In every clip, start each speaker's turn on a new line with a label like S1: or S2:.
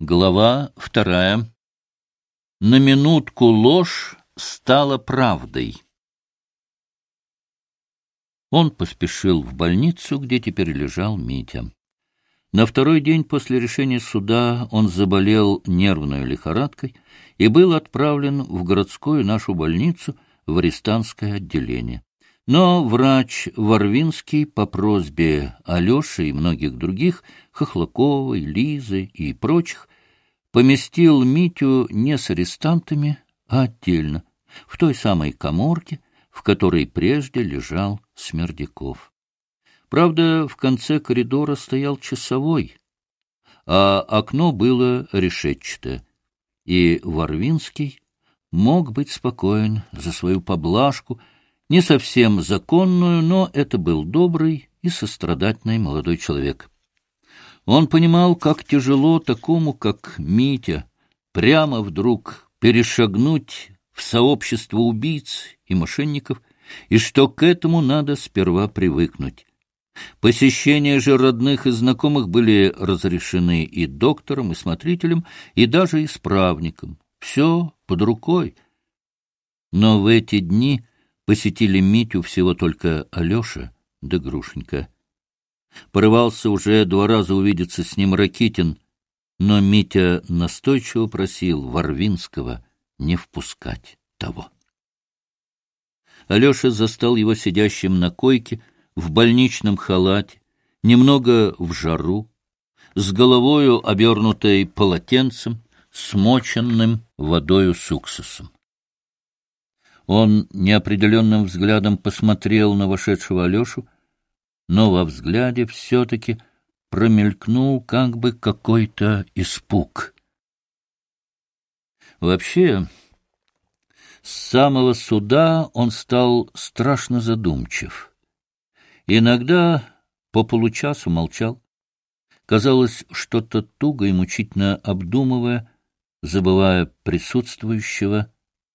S1: Глава 2. На минутку ложь стала правдой. Он поспешил в больницу, где теперь лежал Митя. На второй день после решения суда он заболел нервной лихорадкой и был отправлен в городскую нашу больницу в арестантское отделение. Но врач Варвинский по просьбе Алеши и многих других, Хохлаковой, Лизы и прочих, поместил Митю не с арестантами, а отдельно, в той самой каморке, в которой прежде лежал Смердяков. Правда, в конце коридора стоял часовой, а окно было решетчатое, и Варвинский мог быть спокоен за свою поблажку, не совсем законную, но это был добрый и сострадательный молодой человек. Он понимал, как тяжело такому, как Митя, прямо вдруг перешагнуть в сообщество убийц и мошенников, и что к этому надо сперва привыкнуть. Посещения же родных и знакомых были разрешены и доктором, и смотрителем, и даже исправником. Все под рукой. Но в эти дни посетили Митю всего только Алеша да Грушенька. Порывался уже 2 раза увидеться с ним Ракитин, но Митя настойчиво просил Варвинского не впускать того. Алеша застал его сидящим на койке, в больничном халате, немного в жару, с головою обернутой полотенцем, смоченным водою с уксусом. Он неопределенным взглядом посмотрел на вошедшего Алешу, но во взгляде все-таки промелькнул как бы какой-то испуг. Вообще, с самого суда он стал страшно задумчив. Иногда по получасу молчал, казалось, что-то туго и мучительно обдумывая, забывая присутствующего.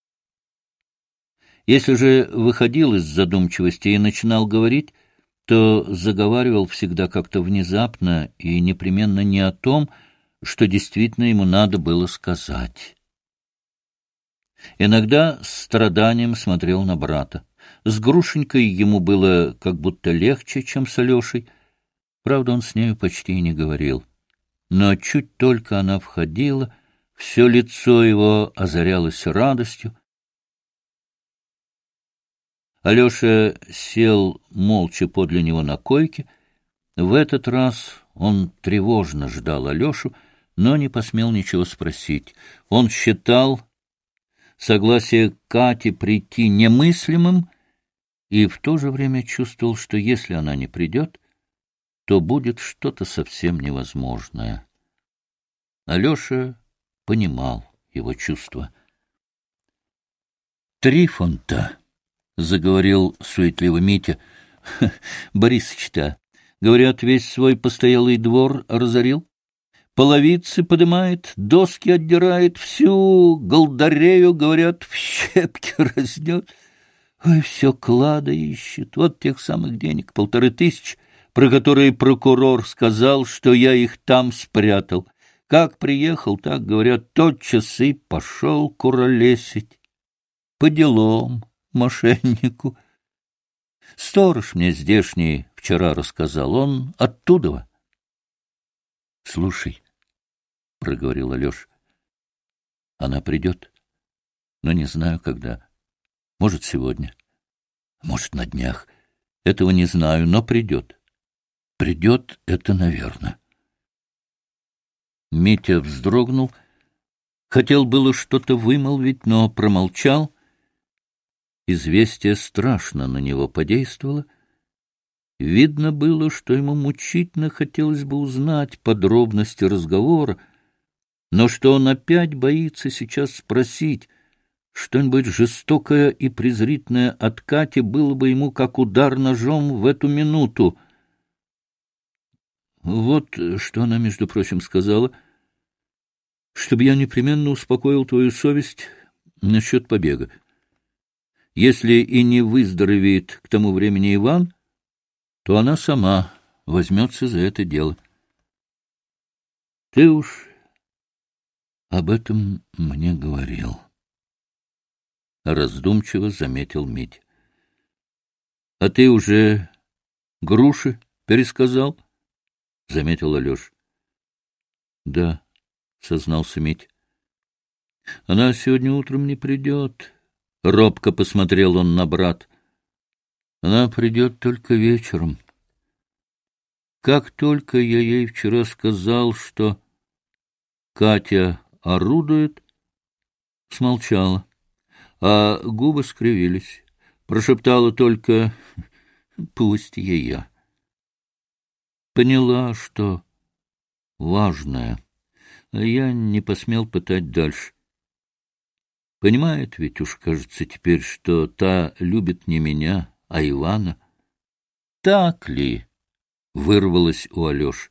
S1: Если же выходил из задумчивости и начинал говорить, то заговаривал всегда как-то внезапно и непременно не о том, что действительно ему надо было сказать. Иногда с страданием смотрел на брата. С Грушенькой ему было как будто легче, чем с Алешей. Правда, он с нею почти и не говорил. Но чуть только она входила, все лицо его озарялось радостью. Алеша сел молча подле него на койке. В этот раз он тревожно ждал Алешу, но не посмел ничего спросить. Он считал согласие Кати прийти немыслимым и в то же время чувствовал, что если она не придет, то будет что-то совсем невозможное. Алеша понимал его чувства. «Трифон-то», — заговорил суетливо Митя, — «Борисыч-то, говорят, весь свой постоялый двор разорил, половицы подымает, доски отдирает, всю голдарею, говорят, в щепки разнет. Ой, все клада ищет, вот тех самых денег, 1500, про которые прокурор сказал, что я их там спрятал. Как приехал, так, говорят, тотчас и пошел куролесить. По делам, мошеннику. Сторож мне здешний вчера рассказал, он оттуда. — Слушай, — проговорил Алеша, — она придет, но не знаю, когда. Может, сегодня, может, на днях. Этого не знаю, но придет. Придет это, наверное. Митя вздрогнул, хотел было что-то вымолвить, но промолчал. Известие страшно на него подействовало. Видно было, что ему мучительно хотелось бы узнать подробности разговора, но что он опять боится сейчас спросить. Что-нибудь жестокое и презрительное от Кати было бы ему как удар ножом в эту минуту. Вот что она, между прочим, сказала, чтобы я непременно успокоил твою совесть насчет побега. Если и не выздоровеет к тому времени Иван, то она сама возьмется за это дело. Ты уж об этом мне говорил. Раздумчиво заметил Митя. — А ты уже Груши пересказал? — заметил Алеша. — Да, — сознался Митя. — Она сегодня утром не придет. Робко посмотрел он на брат. Она придет только вечером. Как только я ей вчера сказал, что Катя орудует, смолчала, а губы скривились. Прошептала только «пусть ее». Поняла, что важное, а я не посмел пытать дальше. Понимает ведь уж, кажется, теперь, что та любит не меня, а Ивана. Так ли? — вырвалось у Алеши.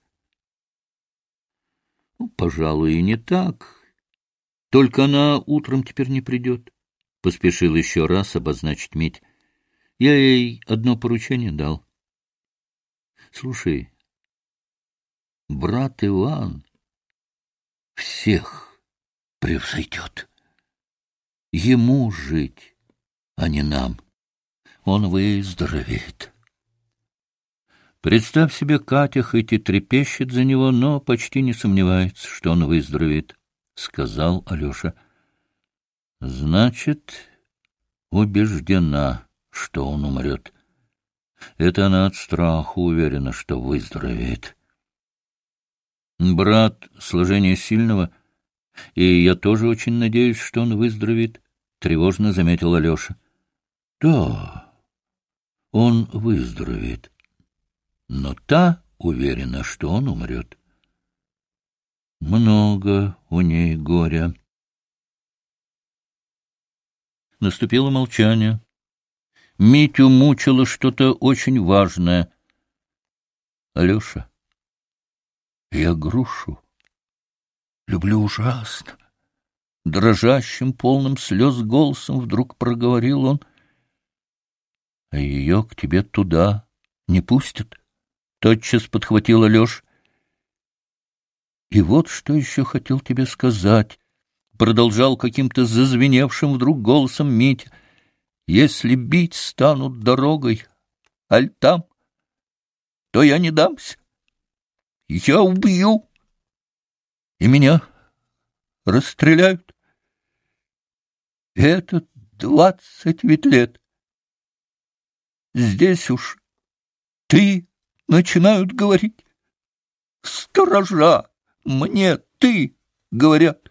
S1: Ну, пожалуй, и не так. Только она утром теперь не придет. Поспешил еще раз обозначить Мить. Я ей одно поручение дал. Слушай, брат Иван всех превзойдет. Ему жить, а не нам. Он выздоровеет. Представь себе, Катя хоть и трепещет за него, но почти не сомневается, что он выздоровеет, — сказал Алеша. — Значит, убеждена, что он умрет. Это она от страха уверена, что выздоровеет. Брат сложения сильного, и я тоже очень надеюсь, что он выздоровеет, — тревожно заметил Алеша. — Да, он выздоровеет. Но та уверена, что он умрет. Много у ней горя. Наступило молчание. Митю мучило что-то очень важное. — Алеша, я Грушу люблю ужасно. Дрожащим, полным слез голосом вдруг проговорил он. — А ее к тебе туда не пустят? — тотчас подхватил Алеша. — И вот что еще хотел тебе сказать, — продолжал каким-то зазвеневшим вдруг голосом Митя. — Если бить станут дорогой, аль там, то я не дамся. Я убью, и меня расстреляют. Это 20 ведь лет. Здесь уж 3 начинают говорить. Сторожа, мне ты, говорят.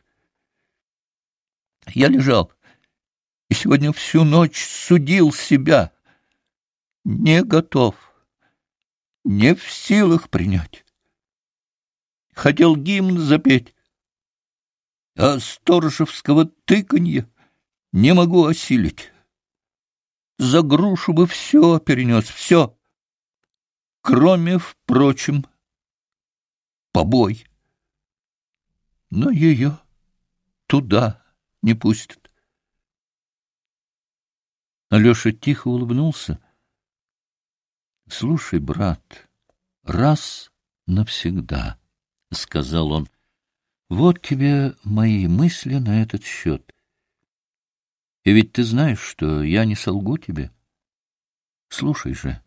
S1: Я лежал и сегодня всю ночь судил себя. Не готов, не в силах принять. Хотел гимн запеть, а сторожевского тыканья не могу осилить. За Грушу бы все перенес, все, кроме, впрочем, побой. Но ее туда не пустят. Алеша тихо улыбнулся. — Слушай, брат, раз навсегда, — сказал он, — вот тебе мои мысли на этот счет. И ведь ты знаешь, что я не солгу тебе. Слушай же,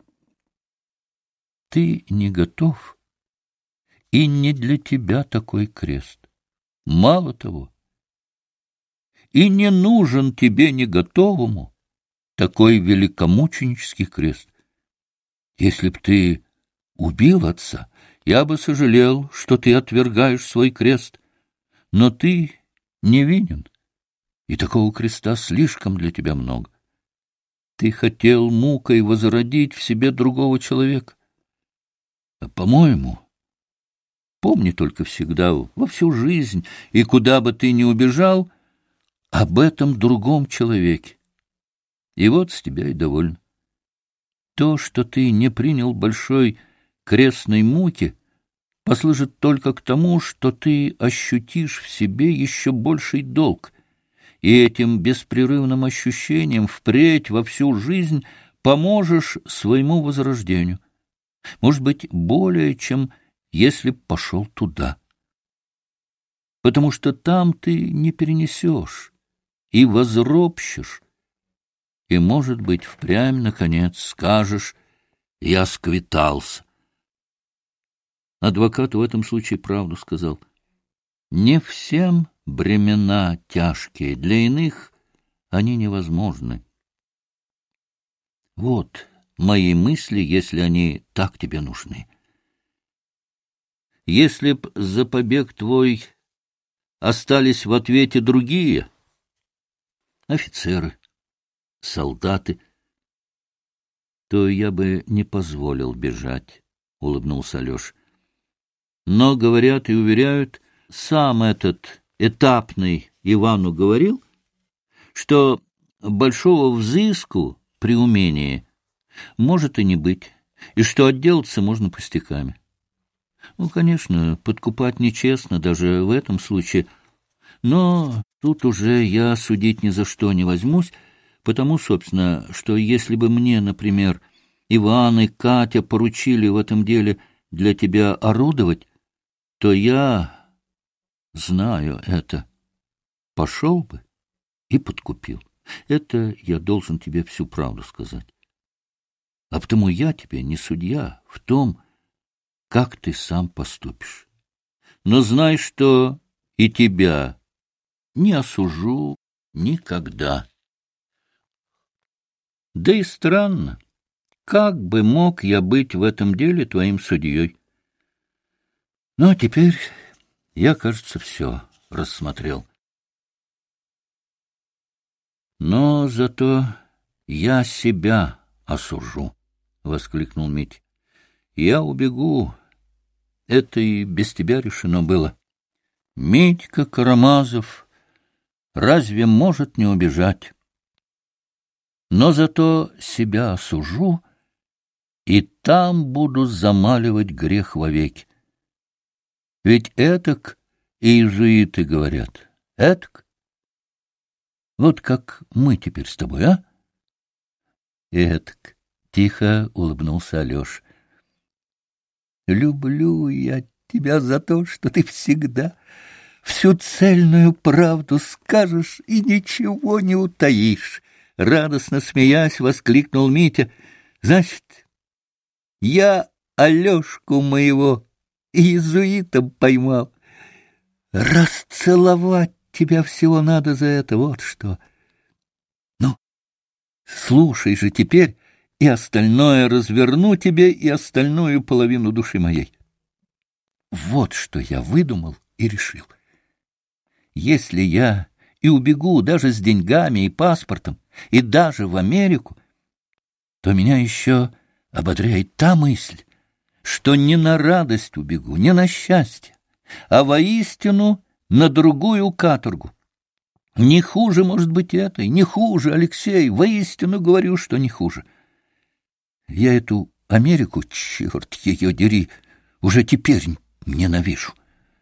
S1: ты не готов, и не для тебя такой крест. Мало того, и не нужен тебе не готовому такой великомученический крест. Если б ты убил отца, я бы сожалел, что ты отвергаешь свой крест, но ты невинен, и такого креста слишком для тебя много. Ты хотел мукой возродить в себе другого человека. А, по-моему, помни только всегда, во всю жизнь, и куда бы ты ни убежал, об этом другом человеке. И вот с тебя и довольно. То, что ты не принял большой крестной муки, послужит только к тому, что ты ощутишь в себе еще больший долг, и этим беспрерывным ощущением впредь во всю жизнь поможешь своему возрождению. Может быть, более, чем если б пошел туда. потому что там ты не перенесешь и возропщешь, и, может быть, впрямь, наконец, скажешь: «Я сквитался». Адвокат в этом случае правду сказал. Не всем бремена тяжкие, для иных они невозможны. Вот мои мысли, если они так тебе нужны. Если б за побег твой остались в ответе другие, офицеры, солдаты, то я бы не позволил бежать, — улыбнулся Алеша. Но, говорят и уверяют, сам этот этапный Ивану говорил, что большого взыску при умении может и не быть, и что отделаться можно пустяками. Ну, конечно, подкупать нечестно даже в этом случае, но тут уже я судить ни за что не возьмусь, потому, собственно, что если бы мне, например, Иван и Катя поручили в этом деле для тебя орудовать, то я, знаю это, пошел бы и подкупил. Это я должен тебе всю правду сказать. А потому я тебе не судья в том, как ты сам поступишь. Но знай, что и тебя не осужу никогда. Да и странно, как бы мог я быть в этом деле твоим судьей? Но теперь я, кажется, все рассмотрел. Но зато я себя осужу, — воскликнул Митя. Я убегу. Это и без тебя решено было. Митька Карамазов разве может не убежать? Но зато себя осужу, и там буду замаливать грех вовеки. Ведь этак и иезуиты говорят. Этак. Вот как мы теперь с тобой, а? Этак. Тихо улыбнулся Алеша. Люблю я тебя за то, что ты всегда всю цельную правду скажешь и ничего не утаишь. Радостно смеясь, воскликнул Митя. Значит, я Алешку моего иезуитом поймал. Расцеловать тебя всего надо за это, вот что. Ну, слушай же теперь, и остальное разверну тебе, и остальную половину души моей. Вот что я выдумал и решил. Если я и убегу даже с деньгами и паспортом, и даже в Америку, то меня еще ободряет та мысль, что не на радость убегу, не на счастье, а воистину на другую каторгу. Не хуже, может быть, этой, не хуже, Алексей, воистину говорю, что не хуже. Я эту Америку, черт ее дери, уже теперь ненавижу.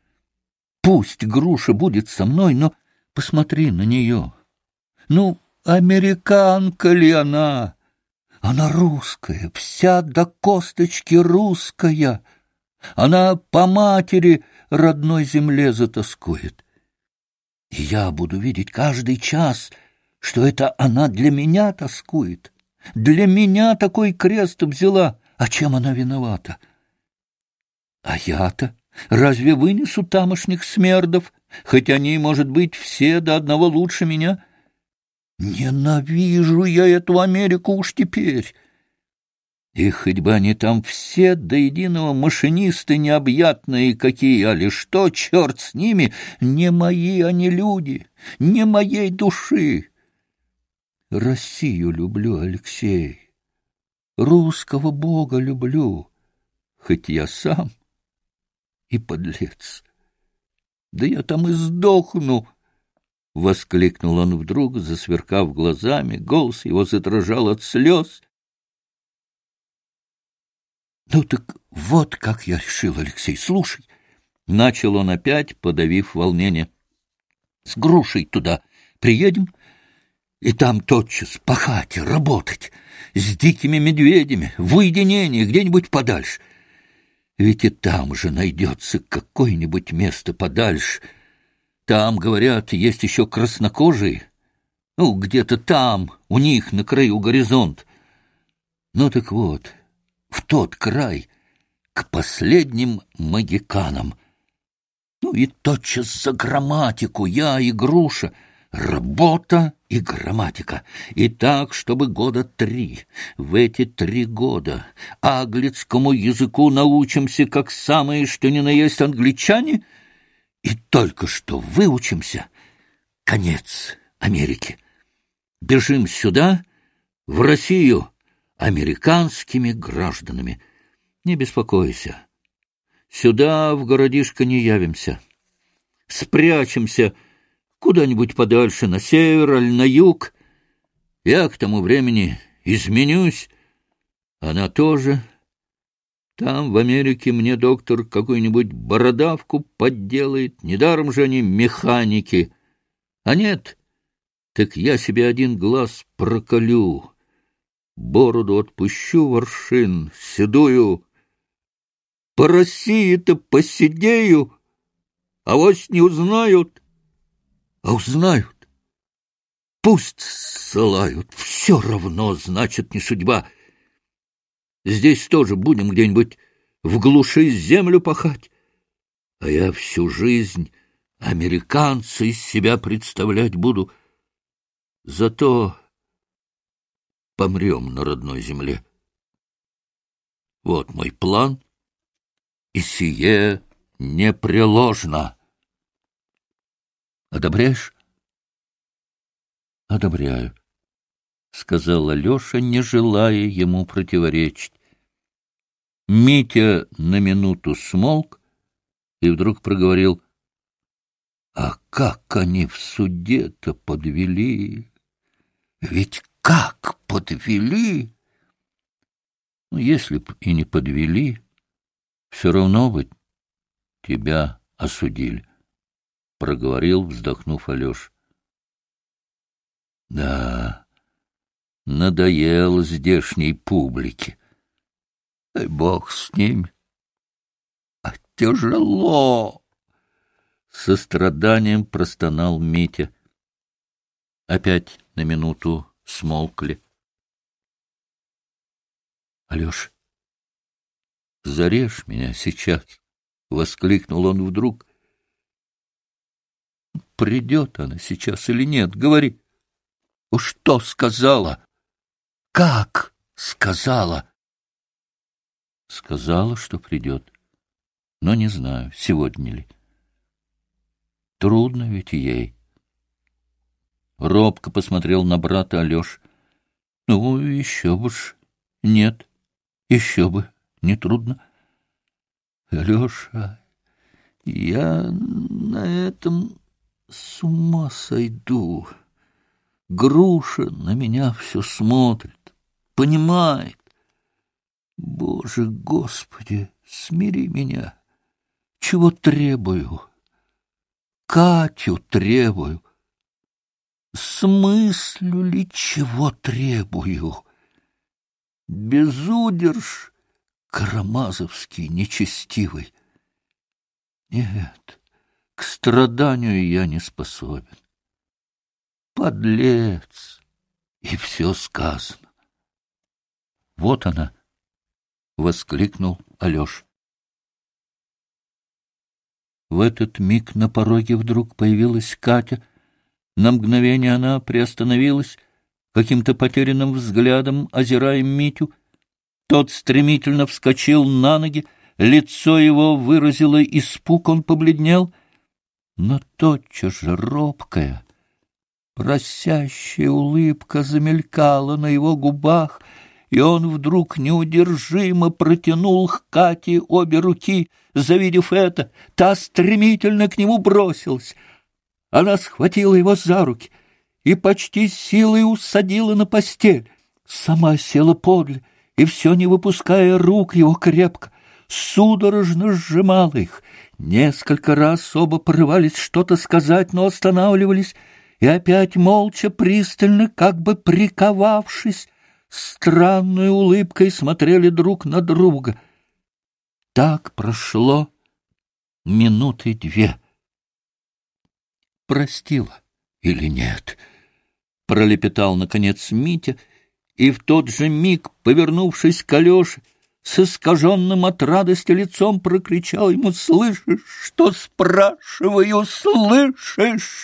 S1: Пусть Груша будет со мной, но посмотри на нее. Ну, американка ли она? Она русская, вся до косточки русская. Она по матери родной земле затоскует. И я буду видеть каждый час, что это она для меня тоскует. Для меня такой крест взяла. А чем она виновата? А я-то разве вынесу тамошних смердов, хоть они, может быть, все до одного лучше меня? Ненавижу я эту Америку уж теперь. И хоть бы они там все до единого машинисты необъятные какие, али что, черт с ними, не мои они люди, не моей души. Россию люблю, Алексей, русского Бога люблю, хоть я сам и подлец. Да я там и сдохну, — воскликнул он вдруг, засверкав глазами, голос его задрожал от слез. Ну так вот как я решил, Алексей, слушай, — начал он опять, подавив волнение. С Грушей туда приедем, и там тотчас пахать, работать, с дикими медведями, в уединении, где-нибудь подальше. Ведь и там же найдется какое-нибудь место подальше, Там, говорят, есть еще краснокожие. Ну, где-то там, у них на краю горизонт. Ну так вот, в тот край, к последним магиканам. Ну и тотчас за грамматику я и Груша. Работа и грамматика. И так, чтобы года 3. В эти 3 года аглицкому языку научимся, как самые, что ни на есть англичане, и только что выучимся. Конец Америки. Бежим сюда, в Россию, американскими гражданами. Не беспокойся. Сюда, в городишко, не явимся. Спрячемся куда-нибудь подальше, на север или на юг. Я к тому времени изменюсь, она тоже. Там, в Америке, мне доктор какую-нибудь бородавку подделает. Недаром же они механики. А нет, так я себе один глаз проколю, бороду отпущу воршин, седую. По России-то посидею, а вось не узнают. А узнают, пусть ссылают, все равно, значит, не судьба. Здесь тоже будем где-нибудь в глуши землю пахать, а я всю жизнь американца из себя представлять буду. Зато помрем на родной земле. Вот мой план, и сие непреложно. Одобряешь? Одобряю, — сказал Алеша, не желая ему противоречить. Митя на минуту смолк и вдруг проговорил: — А как они в суде-то подвели? Ведь как подвели? Ну, если б и не подвели, все равно бы тебя осудили, — проговорил, вздохнув Алеша. Да, надоело здешней публике. Дай бог с ними. А тяжело! Со страданием простонал Митя. Опять на минуту смолкли. — Алеша, зарежь меня сейчас! — воскликнул он вдруг. — Придет она сейчас или нет? Говори. — Что сказала? — Как сказала? — Сказала, что придет, но не знаю, сегодня ли. Трудно ведь ей. Робко посмотрел на брата Алеша. — Ну, еще бы ж. Нет, еще бы не трудно. — Алеша, я на этом с ума сойду. Груша на меня все смотрит, понимает. Боже, Господи, смири меня. Чего требую? Катю требую. Смыслю ли, чего требую? Безудерж карамазовский, нечестивый. Нет, к страданию я не способен. Подлец, и все сказано. Вот она, — воскликнул Алеша. В этот миг на пороге вдруг появилась Катя. На мгновение она приостановилась, каким-то потерянным взглядом озирая Митю. Тот стремительно вскочил на ноги, лицо его выразило испуг, он побледнел, но тотчас же робкая, просящая улыбка замелькала на его губах, и он вдруг неудержимо протянул к Кате обе руки. Завидев это, та стремительно к нему бросилась. Она схватила его за руки и почти силой усадила на постель. Сама села подле и, все не выпуская рук его крепко, судорожно сжимала их. Несколько раз оба порывались что-то сказать, но останавливались, и опять молча, пристально, как бы приковавшись, странной улыбкой смотрели друг на друга. Так прошло минуты 2. простила или нет? Пролепетал, наконец, Митя, и в тот же миг, повернувшись к Алёше, с искаженным от радости лицом прокричал ему: «Слышишь, что спрашиваю, слышишь?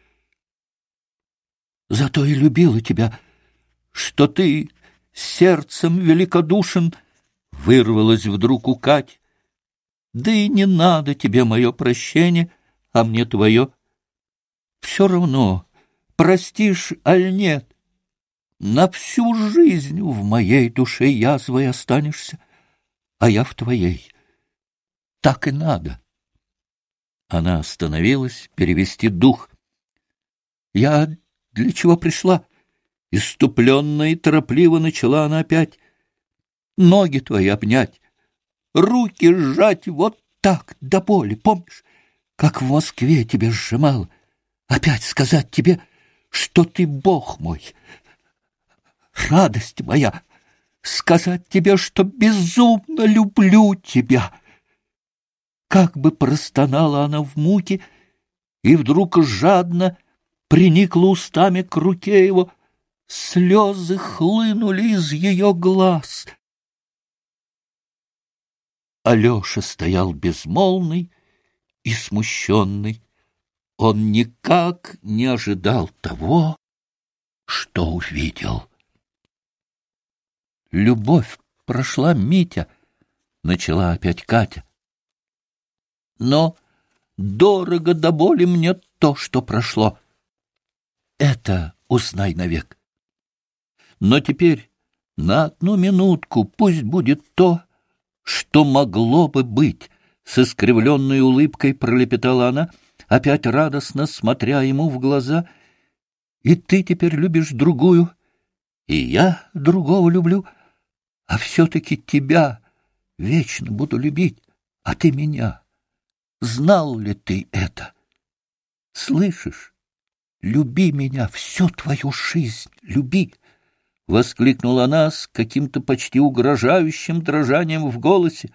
S1: Зато и любила тебя, что ты сердцем великодушен», — вырвалось вдруг у Кати. «Да и не надо тебе мое прощение, а мне твое. Все равно, простишь, аль нет, на всю жизнь в моей душе язвой останешься, а я в твоей. Так и надо». Она остановилась перевести дух. «Я для чего пришла?» Исступленно и торопливо начала она опять. «Ноги твои обнять, руки сжать вот так до боли, помнишь, как в Москве тебя сжимал? Опять сказать тебе, что ты Бог мой, радость моя, сказать тебе, что безумно люблю тебя». Как бы простонала она в муке, и вдруг жадно приникла устами к руке его. Слезы хлынули из ее глаз. Алеша стоял безмолвный и смущенный. Он никак не ожидал того, что увидел. «Любовь прошла, Митя», — начала опять Катя. «Но дорого до боли мне то, что прошло. Это узнай навек. Но теперь на одну минутку пусть будет то, что могло бы быть», — с искривленной улыбкой пролепетала она, опять радостно смотря ему в глаза. «И ты теперь любишь другую, и я другого люблю, а все-таки тебя вечно буду любить, а ты меня. Знал ли ты это? Слышишь? Люби меня всю твою жизнь, люби!» — воскликнула она с каким-то почти угрожающим дрожанием в голосе.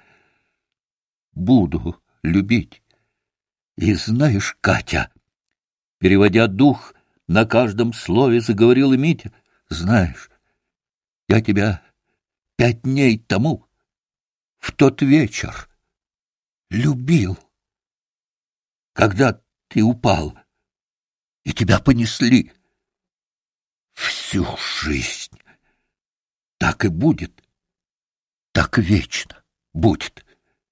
S1: «Буду любить. И знаешь, Катя...» Переводя дух, на каждом слове заговорила Митя. «Знаешь, я тебя 5 дней тому, в тот вечер, любил, когда ты упал, и тебя понесли. Всю жизнь. Так и будет, так вечно будет».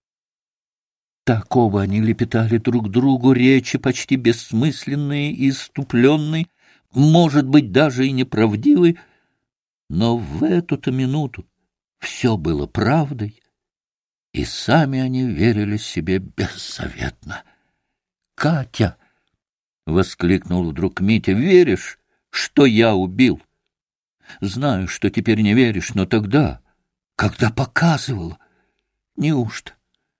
S1: Такого они лепетали друг другу речи, почти бессмысленные и исступленные, может быть, даже и неправдивые, но в эту-то минуту все было правдой, и сами они верили себе беззаветно. «Катя!» — воскликнул вдруг Митя. «Веришь, что я убил? Знаю, что теперь не веришь, но тогда, когда показывала, неужто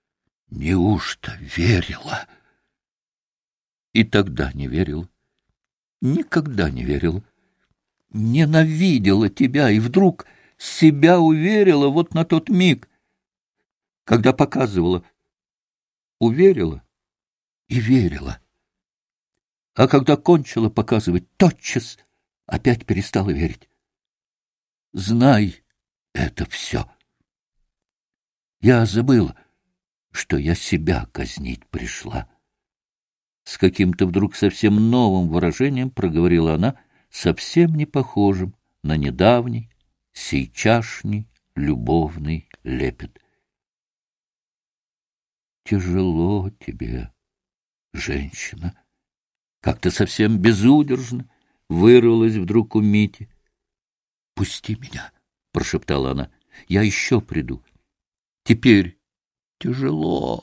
S1: верила?» «И тогда не верила, никогда не верила. Ненавидела тебя, и вдруг себя уверила вот на тот миг, когда показывала. Уверила и верила. А когда кончила показывать, тотчас опять перестала верить. Знай это все. Я забыла, что я себя казнить пришла». С каким-то вдруг совсем новым выражением проговорила она, совсем не похожим на недавний, сейчасшний любовный лепет. «Тяжело тебе, женщина», — как-то совсем безудержно вырвалась вдруг у Мити. «Пусти меня», — прошептала она, — «я еще приду. Теперь тяжело».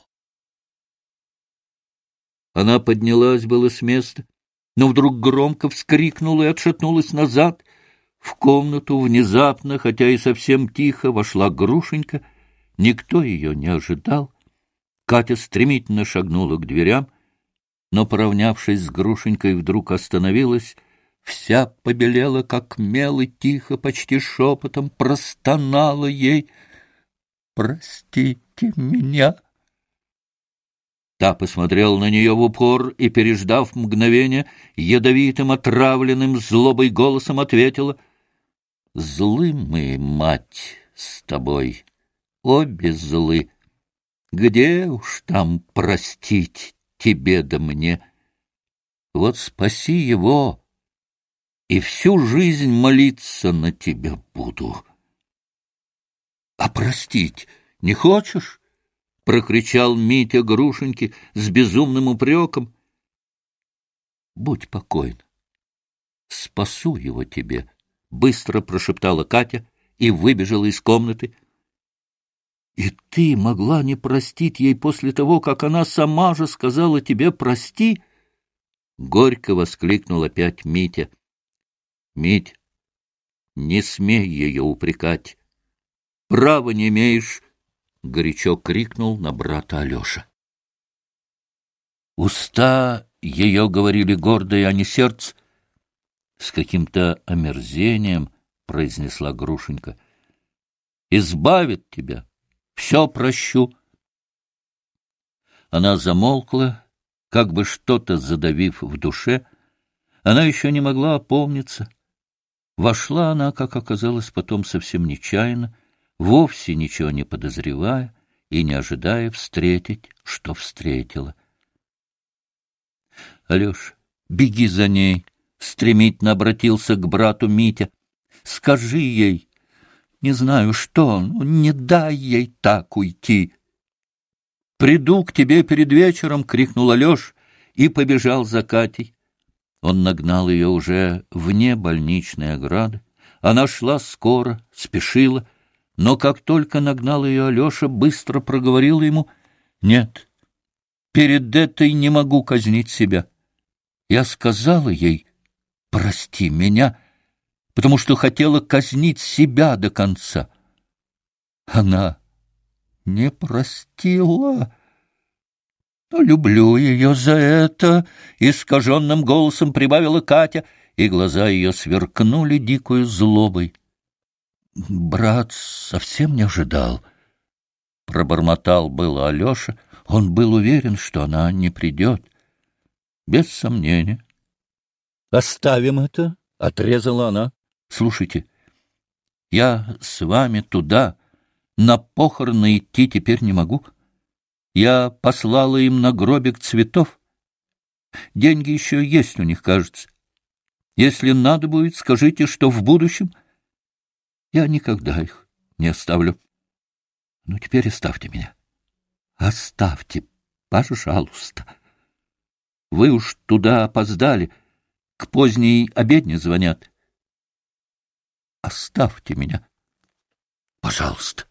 S1: Она поднялась было с места, но вдруг громко вскрикнула и отшатнулась назад. В комнату внезапно, хотя и совсем тихо, вошла Грушенька. Никто ее не ожидал. Катя стремительно шагнула к дверям, но, поравнявшись с Грушенькой, вдруг остановилась, вся побелела, как мел, и тихо, почти шепотом простонала ей: «Простите меня». Та посмотрела на нее в упор и, переждав мгновение, ядовитым, отравленным злобой голосом ответила: «Злы мы, мать, с тобой, обе злы. Где уж там простить тебе да мне? Вот спаси его, и всю жизнь молиться на тебя буду». «А простить не хочешь?» — прокричал Митя Грушеньке с безумным упреком. «Будь покойна, спасу его тебе», — быстро прошептала Катя и выбежала из комнаты. «И ты могла не простить ей после того, как она сама же сказала тебе прости?» — горько воскликнул опять Митя. «Мить, не смей ее упрекать. Права не имеешь!» — горячо крикнул на брата Алеша. Уста ее говорили гордо, а не сердце. С каким-то омерзением произнесла Грушенька: «Избавит тебя, все прощу». Она замолкла, как бы что-то задавив в душе. Она еще не могла опомниться. Вошла она, как оказалось потом, совсем нечаянно, вовсе ничего не подозревая и не ожидая встретить, что встретила. «Алеш, беги за ней!» — стремительно обратился к брату Митя. «Скажи ей, не знаю что, но не дай ей так уйти». «Приду к тебе перед вечером!» — крикнул Алеш и побежал за Катей. Он нагнал ее уже вне больничной ограды. Она шла скоро, спешила, но как только нагнал ее Алеша, быстро проговорил ему: «Нет, перед этой не могу казнить себя. Я сказала ей: прости меня, потому что хотела казнить себя до конца. Она не простила. Но люблю ее за это», — искаженным голосом прибавила Катя, и глаза ее сверкнули дикою злобой. «Брат совсем не ожидал», — пробормотал было Алеша. Он был уверен, что она не придет. «Без сомнения». «Оставим это», — отрезала она. «Слушайте, я с вами туда, на похороны идти теперь не могу. Я послала им на гробик цветов. Деньги еще есть у них, кажется. Если надо будет, скажите, что в будущем я никогда их не оставлю. Ну, теперь оставьте меня. Оставьте, пожалуйста. Вы уж туда опоздали, к поздней обедне звонят. Оставьте меня, пожалуйста».